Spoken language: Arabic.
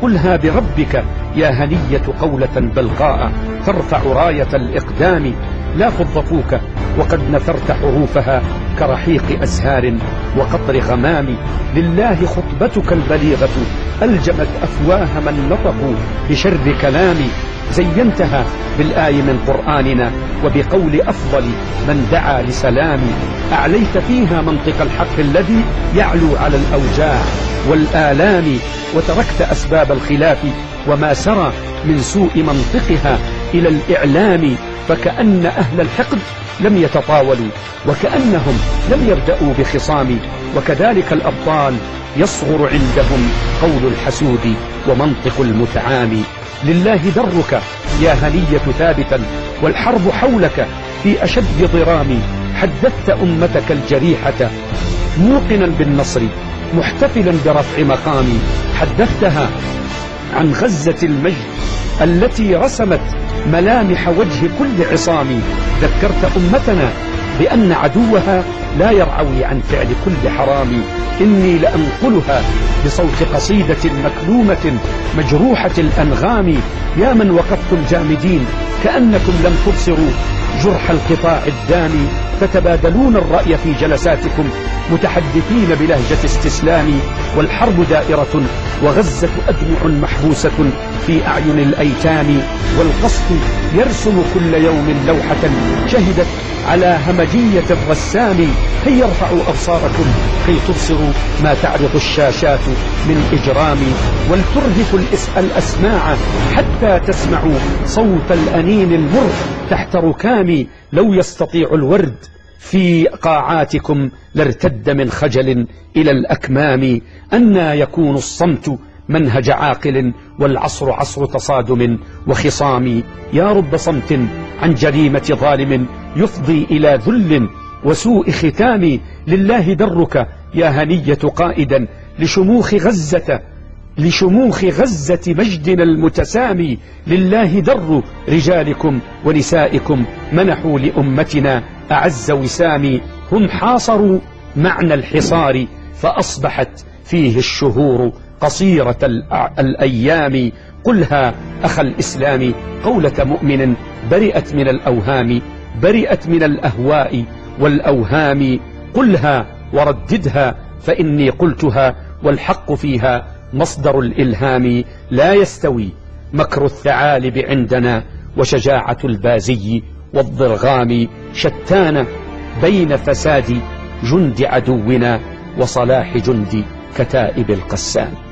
قلها بربك يا هنية قولة بلقاء ترفع راية الإقدام. لا خضفوك وقد نثرت حروفها كرحيق أزهار وقطر غمام. لله خطبتك البليغة ألجمت أفواه من نطقوا بشر كلام. زينتها بالآي من قرآننا وبقول أفضل من دعا لسلام. أعليت فيها منطق الحق الذي يعلو على الأوجاع والآلام. وتركت أسباب الخلاف وما سرى من سوء منطقها إلى الإعلام. فكأن أهل الحقد لم يتطاولوا وكأنهم لم يبدأوا بخصام. وكذلك الأبطال يصغر عندهم قول الحسود ومنطق المتعامي. لله درك يا هنية ثابتا والحرب حولك في أشد ضرام. حدثت أمتك الجريحة موقنا بالنصر محتفلا برفع مقام. حدثتها عن غزة المجد التي رسمت ملامح وجه كل عصام. ذكرت أمتنا بأن عدوها لا يرعوي عن فعل كل حرام. إني لأنقلها بصوت قصيدة مكلومة مجروحة الأنغام. يا من وقفتم جامدين كأنكم لم تبصروا جرح القطاع الدامي. تتبادلون الرأي في جلساتكم متحدثين بلهجة استسلام. والحرب دائرة وغزة أدمع محبوسة في أعين الأيتام. والقصد يرسم كل يوم لوحة شهدت على همجية الرسام. هيا ارفعوا أبصاركم كي تبصروا ما تعرض الشاشات من إجرام. ولترهفوا الأسماع حتى تسمعوا صوت الأنين المر تحت ركام. لو يستطيع الورد في قاعاتكم لارتد من خجل إلى الأكمام. أنى يكون الصمت منهج عاقل والعصر عصر تصادم وخصام. يا رب صمت عن جريمة ظالم يفضي إلى ذل وسوء ختام. لله درك يا هنية قائدا لشموخ غزة مجدنا المتسامي. لله در رجالكم ونسائكم منحوا لأمتنا أعز وسام. هم حاصروا معنى الحصار فأصبحت فيه الشهور قصيرة الأيام. قلها أخ الإسلام قولة مؤمن برئت من الأوهام برئت من الأهواء والأوهام. قلها ورددها فإني قلتها والحق فيها مصدر الإلهام. لا يستوي مكر الثعالب عندنا وشجاعة البازي والضرغام. شتان بين فساد جند عدونا وصلاح جند كتائب القسام.